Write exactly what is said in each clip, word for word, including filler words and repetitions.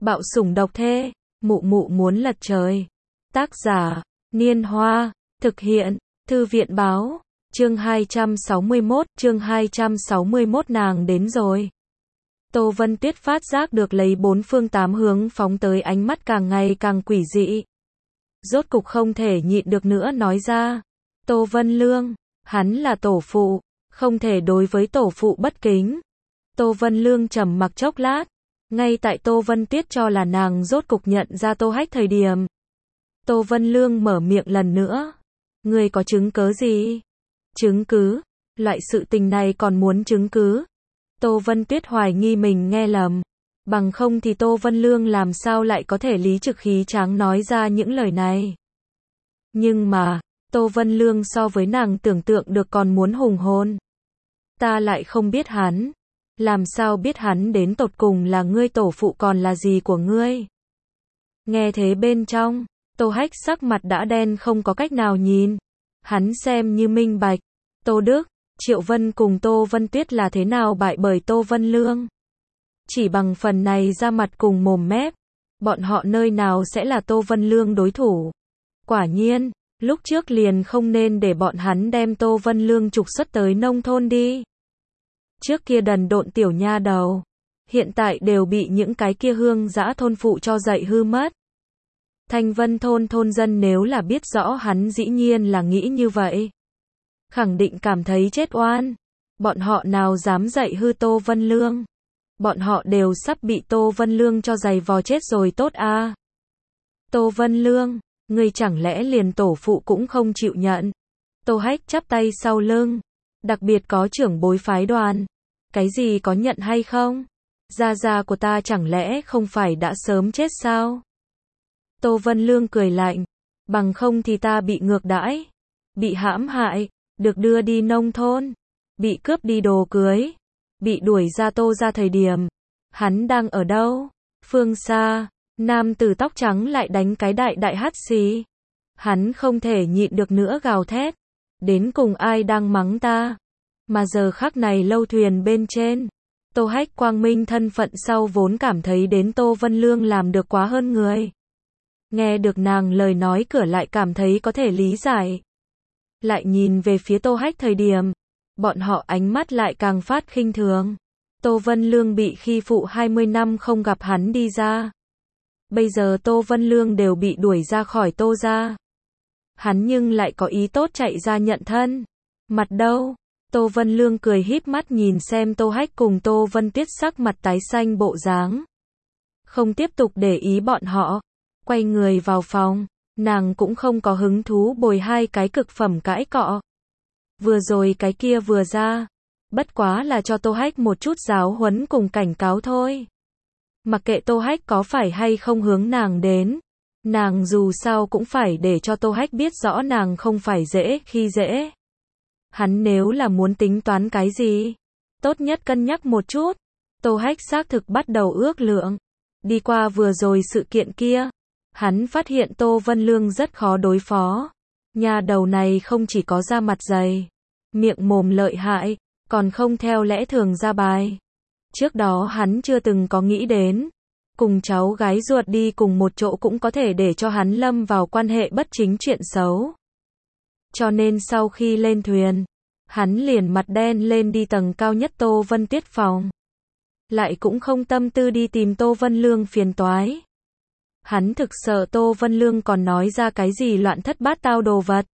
Bạo sủng độc thê, mụ mụ muốn lật trời. Tác giả, Niên Hoa, thực hiện, Thư viện báo, chương hai trăm sáu mươi mốt, chương hai trăm sáu mươi mốt nàng đến rồi. Tô Vân Tuyết phát giác được lấy bốn phương tám hướng phóng tới ánh mắt càng ngày càng quỷ dị. Rốt cục không thể nhịn được nữa nói ra. Tô Vân Lương, hắn là tổ phụ, không thể đối với tổ phụ bất kính. Tô Vân Lương trầm mặc chốc lát. Ngay tại Tô Vân Tuyết cho là nàng rốt cục nhận ra Tô Hách thời điểm. Tô Vân Lương mở miệng lần nữa. Ngươi có chứng cứ gì? Chứng cứ? Loại sự tình này còn muốn chứng cứ? Tô Vân Tuyết hoài nghi mình nghe lầm. Bằng không thì Tô Vân Lương làm sao lại có thể lý trực khí tráng nói ra những lời này. Nhưng mà, Tô Vân Lương so với nàng tưởng tượng được còn muốn hùng hồn. Ta lại không biết hắn. Làm sao biết hắn đến tột cùng là ngươi tổ phụ còn là gì của ngươi? Nghe thế bên trong, Tô Hách sắc mặt đã đen không có cách nào nhìn. Hắn xem như minh bạch. Tô Đức, Triệu Vân cùng Tô Vân Tuyết là thế nào bại bởi Tô Vân Lương? Chỉ bằng phần này ra mặt cùng mồm mép, bọn họ nơi nào sẽ là Tô Vân Lương đối thủ? Quả nhiên, lúc trước liền không nên để bọn hắn đem Tô Vân Lương trục xuất tới nông thôn đi. Trước kia đần độn tiểu nha đầu, hiện tại đều bị những cái kia hương dã thôn phụ cho dạy hư mất. Thanh Vân thôn thôn dân nếu là biết rõ hắn dĩ nhiên là nghĩ như vậy, khẳng định cảm thấy chết oan. Bọn họ nào dám dạy hư Tô Vân Lương? Bọn họ đều sắp bị Tô Vân Lương cho giày vò chết rồi tốt a. À. Tô Vân Lương, ngươi chẳng lẽ liền tổ phụ cũng không chịu nhận? Tô Hách chắp tay sau lưng, đặc biệt có trưởng bối phái đoàn. Cái gì có nhận hay không? Gia gia của ta chẳng lẽ không phải đã sớm chết sao? Tô Vân Lương cười lạnh, bằng không thì ta bị ngược đãi, bị hãm hại, được đưa đi nông thôn, bị cướp đi đồ cưới, bị đuổi ra Tô ra thời điểm. Hắn đang ở đâu? Phương xa, nam tử tóc trắng lại đánh cái đại đại hắt xì. Hắn không thể nhịn được nữa gào thét. Đến cùng ai đang mắng ta? Mà giờ khắc này lâu thuyền bên trên, Tô Hách quang minh thân phận sau vốn cảm thấy đến Tô Vân Lương làm được quá hơn người. Nghe được nàng lời nói cửa lại cảm thấy có thể lý giải. Lại nhìn về phía Tô Hách thời điểm, bọn họ ánh mắt lại càng phát khinh thường. Tô Vân Lương bị khi phụ hai mươi năm không gặp hắn đi ra. Bây giờ Tô Vân Lương đều bị đuổi ra khỏi Tô ra. Hắn nhưng lại có ý tốt chạy ra nhận thân. Mặt đâu? Tô Vân Lương cười híp mắt nhìn xem Tô Hách cùng Tô Vân Tuyết sắc mặt tái xanh bộ dáng. Không tiếp tục để ý bọn họ. Quay người vào phòng. Nàng cũng không có hứng thú bồi hai cái cực phẩm cãi cọ. Vừa rồi cái kia vừa ra. Bất quá là cho Tô Hách một chút giáo huấn cùng cảnh cáo thôi. Mặc kệ Tô Hách có phải hay không hướng nàng đến. Nàng dù sao cũng phải để cho Tô Hách biết rõ nàng không phải dễ khi dễ. Hắn nếu là muốn tính toán cái gì, tốt nhất cân nhắc một chút. Tô Hách xác thực bắt đầu ước lượng. Đi qua vừa rồi sự kiện kia, hắn phát hiện Tô Vân Lương rất khó đối phó. Nhà đầu này không chỉ có da mặt dày, miệng mồm lợi hại, còn không theo lẽ thường ra bài. Trước đó hắn chưa từng có nghĩ đến, cùng cháu gái ruột đi cùng một chỗ cũng có thể để cho hắn lâm vào quan hệ bất chính chuyện xấu. Cho nên sau khi lên thuyền, hắn liền mặt đen lên đi tầng cao nhất Tô Vân Tuyết phòng. Lại cũng không tâm tư đi tìm Tô Vân Lương phiền toái. Hắn thực sợ Tô Vân Lương còn nói ra cái gì loạn thất bát tao đồ vật.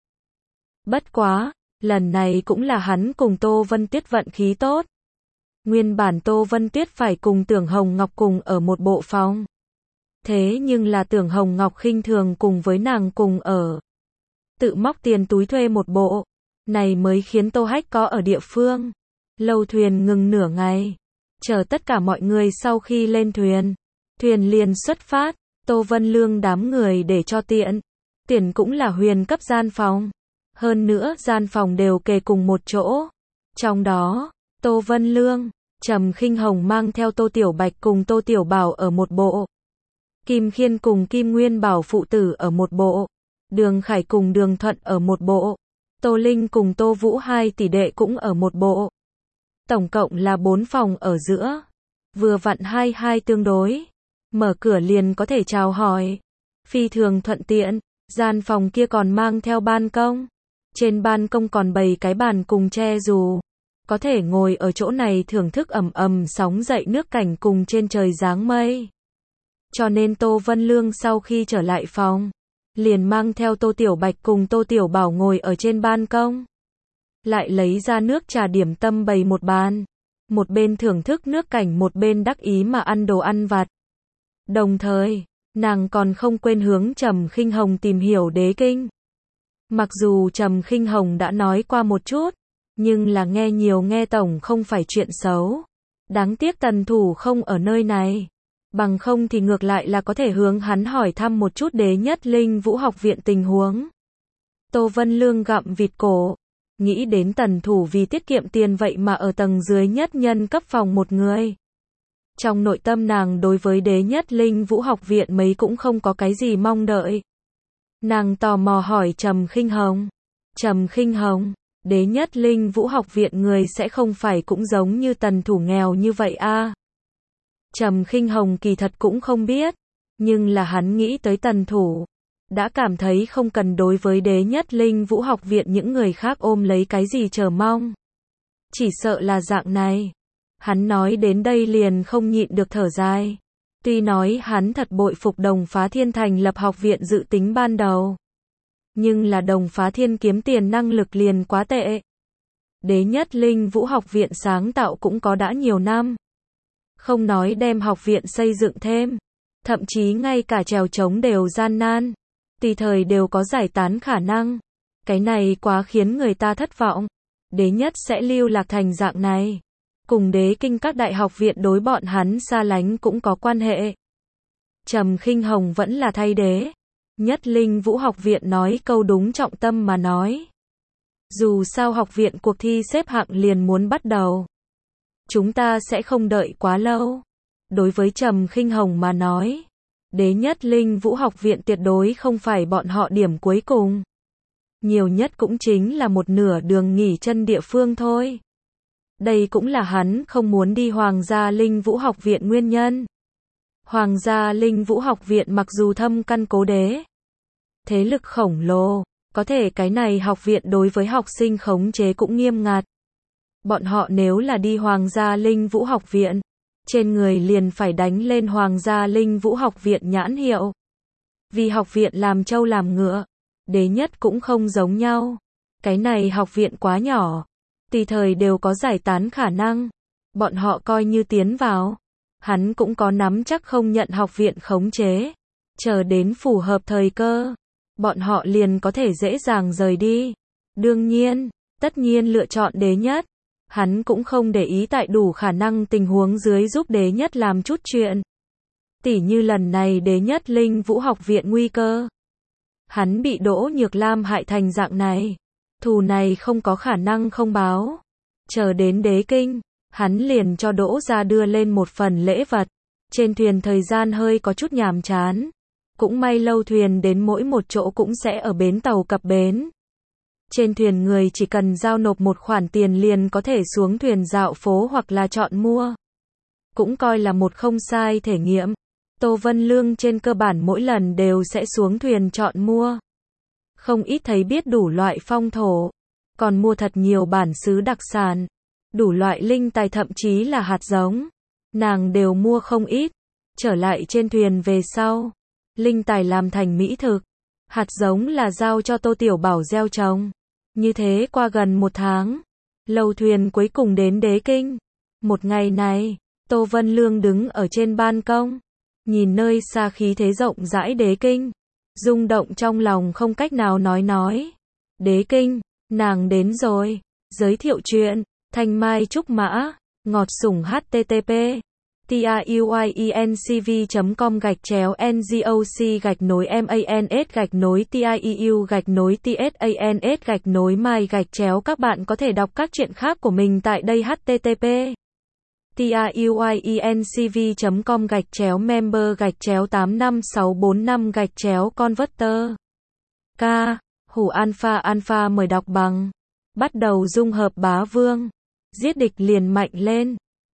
Bất quá, lần này cũng là hắn cùng Tô Vân Tuyết vận khí tốt. Nguyên bản Tô Vân Tuyết phải cùng Tưởng Hồng Ngọc cùng ở một bộ phòng. Thế nhưng là Tưởng Hồng Ngọc khinh thường cùng với nàng cùng ở. Tự móc tiền túi thuê một bộ. Này mới khiến Tô Hách có ở địa phương. Lâu thuyền ngừng nửa ngày. Chờ tất cả mọi người sau khi lên thuyền. Thuyền liền xuất phát. Tô Vân Lương đám người để cho tiện. Tiền cũng là huyền cấp gian phòng. Hơn nữa gian phòng đều kề cùng một chỗ. Trong đó, Tô Vân Lương, Trầm Khinh Hồng mang theo Tô Tiểu Bạch cùng Tô Tiểu Bảo ở một bộ. Kim Khiên cùng Kim Nguyên Bảo phụ tử ở một bộ. Đường Khải cùng Đường Thuận ở một bộ. Tô Linh cùng Tô Vũ hai tỷ đệ cũng ở một bộ. Tổng cộng là bốn phòng ở giữa. Vừa vặn hai hai tương đối. mở cửa liền có thể chào hỏi. Phi thường thuận tiện, gian phòng kia còn mang theo ban công. Trên ban công còn bày cái bàn cùng che dù. Có thể ngồi ở chỗ này thưởng thức ầm ầm sóng dậy nước cảnh cùng trên trời dáng mây. Cho nên Tô Vân Lương sau khi trở lại phòng, liền mang theo Tô Tiểu Bạch cùng Tô Tiểu Bảo ngồi ở trên ban công. Lại lấy ra nước trà điểm tâm bày một bàn. Một bên thưởng thức nước cảnh một bên đắc ý mà ăn đồ ăn vặt. Đồng thời, nàng còn không quên hướng Trầm Khinh Hồng tìm hiểu đế kinh. Mặc dù Trầm Khinh Hồng đã nói qua một chút, nhưng là nghe nhiều nghe tổng không phải chuyện xấu. Đáng tiếc Tần Thủ không ở nơi này. Bằng không thì ngược lại là có thể hướng hắn hỏi thăm một chút Đế Nhất Linh Vũ học viện tình huống. Tô Vân Lương gặm vịt cổ. Nghĩ đến Tần Thủ vì tiết kiệm tiền vậy mà ở tầng dưới nhất nhân cấp phòng một người. Trong nội tâm nàng đối với Đế Nhất Linh Vũ học viện mấy cũng không có cái gì mong đợi. Nàng tò mò hỏi Trầm Khinh Hồng. Trầm Khinh Hồng, Đế Nhất Linh Vũ học viện người sẽ không phải cũng giống như Tần Thủ nghèo như vậy a? À? Trầm Khinh Hồng kỳ thật cũng không biết, nhưng là hắn nghĩ tới Tần Thủ, đã cảm thấy không cần đối với Đế Nhất Linh Vũ học viện những người khác ôm lấy cái gì chờ mong. Chỉ sợ là dạng này. Hắn nói đến đây liền không nhịn được thở dài. Tuy nói hắn thật bội phục Đồng Phá Thiên thành lập học viện dự tính ban đầu, nhưng là Đồng Phá Thiên kiếm tiền năng lực liền quá tệ. Đế Nhất Linh Vũ học viện sáng tạo cũng có đã nhiều năm. Không nói đem học viện xây dựng thêm, thậm chí ngay cả trèo trống đều gian nan, tùy thời đều có giải tán khả năng. Cái này quá khiến người ta thất vọng. Đế Nhất sẽ lưu lạc thành dạng này. Cùng đế kinh các đại học viện đối bọn hắn xa lánh cũng có quan hệ. Trầm Khinh Hồng vẫn là thay Đế Nhất Linh Vũ học viện nói câu đúng trọng tâm mà nói. Dù sao học viện cuộc thi xếp hạng liền muốn bắt đầu. Chúng ta sẽ không đợi quá lâu. Đối với Trầm Khinh Hồng mà nói, Đế Nhất Linh Vũ học viện tuyệt đối không phải bọn họ điểm cuối cùng. Nhiều nhất cũng chính là một nửa đường nghỉ chân địa phương thôi. Đây cũng là hắn không muốn đi Hoàng gia Linh Vũ học viện nguyên nhân. Hoàng gia Linh Vũ học viện mặc dù thâm căn cố đế, thế lực khổng lồ, có thể cái này học viện đối với học sinh khống chế cũng nghiêm ngặt. Bọn họ nếu là đi Hoàng gia Linh Vũ học viện, trên người liền phải đánh lên Hoàng gia Linh Vũ học viện nhãn hiệu. Vì học viện làm trâu làm ngựa, Đế Nhất cũng không giống nhau. Cái này học viện quá nhỏ, tùy thời đều có giải tán khả năng. Bọn họ coi như tiến vào, hắn cũng có nắm chắc không nhận học viện khống chế. Chờ đến phù hợp thời cơ, bọn họ liền có thể dễ dàng rời đi. Đương nhiên, tất nhiên lựa chọn Đế Nhất. Hắn cũng không để ý tại đủ khả năng tình huống dưới giúp Đế Nhất làm chút chuyện. Tỉ như lần này Đế Nhất Linh Vũ học viện nguy cơ. Hắn bị Đỗ Nhược Lam hại thành dạng này. Thù này không có khả năng không báo. Chờ đến đế kinh, hắn liền cho Đỗ gia đưa lên một phần lễ vật. Trên thuyền thời gian hơi có chút nhàm chán. Cũng may lâu thuyền đến mỗi một chỗ cũng sẽ ở bến tàu cập bến. Trên thuyền người chỉ cần giao nộp một khoản tiền liền có thể xuống thuyền dạo phố hoặc là chọn mua. Cũng coi là một không sai thể nghiệm. Tô Vân Lương trên cơ bản mỗi lần đều sẽ xuống thuyền chọn mua. Không ít thấy biết đủ loại phong thổ. Còn mua thật nhiều bản xứ đặc sản. Đủ loại linh tài thậm chí là hạt giống. Nàng đều mua không ít. Trở lại trên thuyền về sau. Linh tài làm thành mỹ thực. Hạt giống là giao cho Tô Tiểu Bảo gieo trồng. Như thế qua gần một tháng. Lâu thuyền cuối cùng đến đế kinh. Một ngày này, Tô Vân Lương đứng ở trên ban công. Nhìn nơi xa khí thế rộng rãi đế kinh. Rung động trong lòng không cách nào nói nói. Đế kinh, nàng đến rồi. Giới thiệu chuyện, Thanh Mai Trúc Mã, ngọt sủng http tiuyencv chấm com gạch chéo ngoc gạch nối mans gạch nối tieu gạch nối tsans gạch nối mai gạch chéo. Các bạn có thể đọc các chuyện khác của mình tại đây http tiuyencv chấm com gạch chéo member gạch chéo tám năm sáu bốn năm gạch chéo converter. K. Hủ alpha alpha mời đọc bằng. Bắt đầu dung hợp bá vương. Giết địch liền mạnh lên.